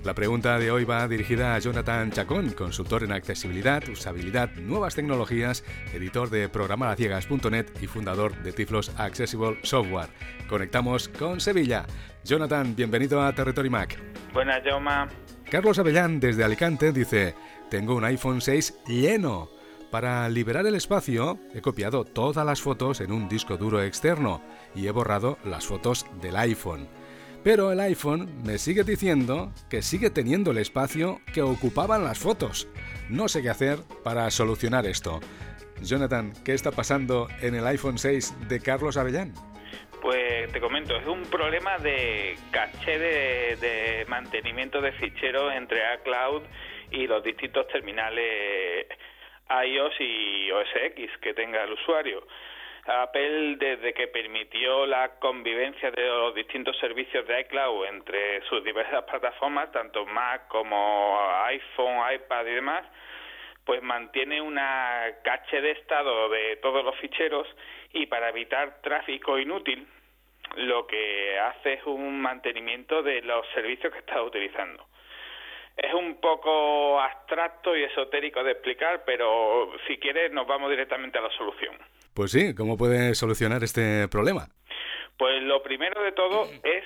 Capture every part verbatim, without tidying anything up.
La pregunta de hoy va dirigida a Jonathan Chacón, consultor en accesibilidad, usabilidad, nuevas tecnologías, editor de programar a ciegas punto net y fundador de Tiflos Accessible Software. Conectamos con Sevilla. Jonathan, bienvenido a Territory Mac. Buenas, Jaume. Carlos Avellán, desde Alicante, dice: tengo un iPhone seis lleno. Para liberar el espacio, he copiado todas las fotos en un disco duro externo y he borrado las fotos del iPhone. Pero el iPhone me sigue diciendo que sigue teniendo el espacio que ocupaban las fotos. No sé qué hacer para solucionar esto. Jonathan, ¿qué está pasando en el iPhone seis de Carlos Avellán? Pues te comento, es un problema de caché de, de mantenimiento de ficheros entre iCloud y los distintos terminales iOS y O S X que tenga el usuario. Apple, desde que permitió la convivencia de los distintos servicios de iCloud entre sus diversas plataformas, tanto Mac como iPhone, iPad y demás, pues mantiene una caché de estado de todos los ficheros, y para evitar tráfico inútil, lo que hace es un mantenimiento de los servicios que estás utilizando. Es un poco abstracto y esotérico de explicar, pero si quieres nos vamos directamente a la solución. Pues sí, ¿cómo puede solucionar este problema? Pues lo primero de todo es,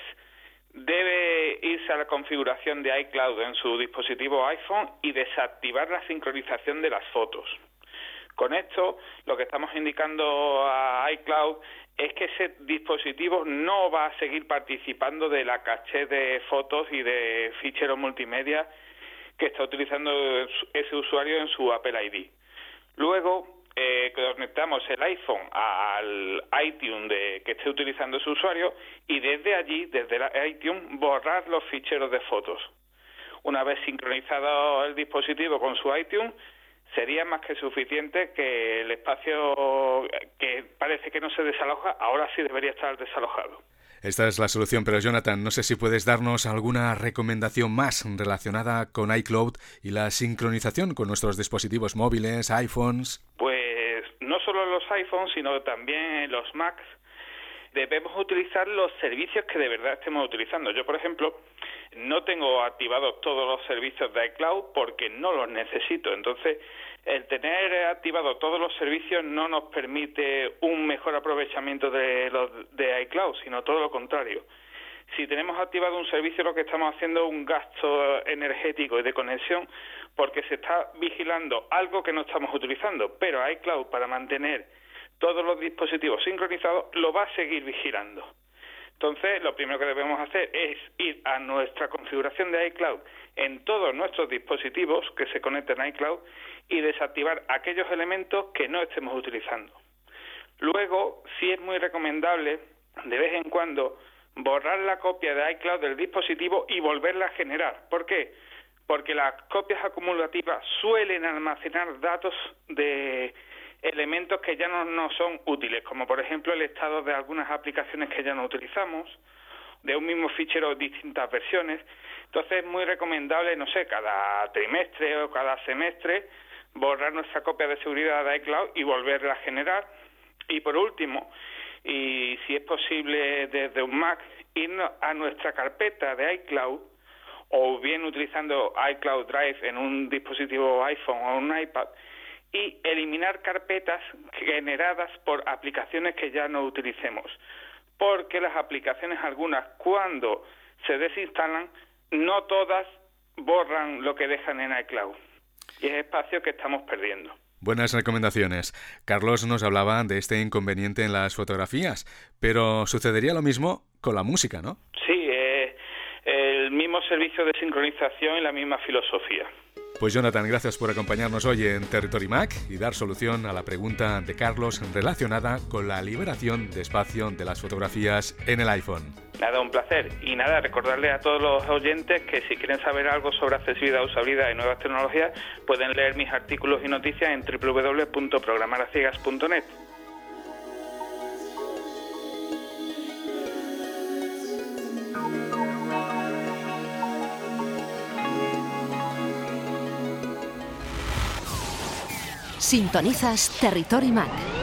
debe irse a la configuración de iCloud en su dispositivo iPhone y desactivar la sincronización de las fotos. Con esto, lo que estamos indicando a iCloud es que ese dispositivo no va a seguir participando de la caché de fotos y de ficheros multimedia que está utilizando ese usuario en su Apple I D. Luego, eh, conectamos el iPhone al iTunes de, que esté utilizando ese usuario, y desde allí, desde el iTunes, borrar los ficheros de fotos. Una vez sincronizado el dispositivo con su iTunes, sería más que suficiente que el espacio que parece que no se desaloja, ahora sí debería estar desalojado. Esta es la solución, pero Jonathan, no sé si puedes darnos alguna recomendación más relacionada con iCloud y la sincronización con nuestros dispositivos móviles, iPhones. Pues no solo en los iPhones, sino también en los Macs, debemos utilizar los servicios que de verdad estemos utilizando. Yo, por ejemplo, no tengo activados todos los servicios de iCloud porque no los necesito. Entonces, el tener activados todos los servicios no nos permite un mejor aprovechamiento de los de iCloud, sino todo lo contrario. Si tenemos activado un servicio, lo que estamos haciendo es un gasto energético y de conexión, porque se está vigilando algo que no estamos utilizando, pero iCloud, para mantener todos los dispositivos sincronizados, lo va a seguir vigilando. Entonces, lo primero que debemos hacer es ir a nuestra configuración de iCloud en todos nuestros dispositivos que se conecten a iCloud y desactivar aquellos elementos que no estemos utilizando. Luego, sí es muy recomendable, de vez en cuando, borrar la copia de iCloud del dispositivo y volverla a generar. ¿Por qué? Porque las copias acumulativas suelen almacenar datos de elementos que ya no, no son útiles, como por ejemplo el estado de algunas aplicaciones que ya no utilizamos, de un mismo fichero distintas versiones. Entonces es muy recomendable, no sé, cada trimestre o cada semestre, borrar nuestra copia de seguridad de iCloud y volverla a generar. Y por último, y si es posible desde un Mac, ir a nuestra carpeta de iCloud, o bien utilizando iCloud Drive en un dispositivo iPhone o un iPad, y eliminar carpetas generadas por aplicaciones que ya no utilicemos, porque las aplicaciones algunas, cuando se desinstalan, no todas borran lo que dejan en iCloud, y es espacio que estamos perdiendo. Buenas recomendaciones. Carlos nos hablaba de este inconveniente en las fotografías, pero sucedería lo mismo con la música, ¿no? Sí, eh, el mismo servicio de sincronización y la misma filosofía. Pues Jonathan, gracias por acompañarnos hoy en Territory Mac y dar solución a la pregunta de Carlos relacionada con la liberación de espacio de las fotografías en el iPhone. Nada, un placer. Y nada, recordarles a todos los oyentes que si quieren saber algo sobre accesibilidad, usabilidad y nuevas tecnologías, pueden leer mis artículos y noticias en doble u doble u doble u punto programar a ciegas punto net. Sintonizas Territory Mac.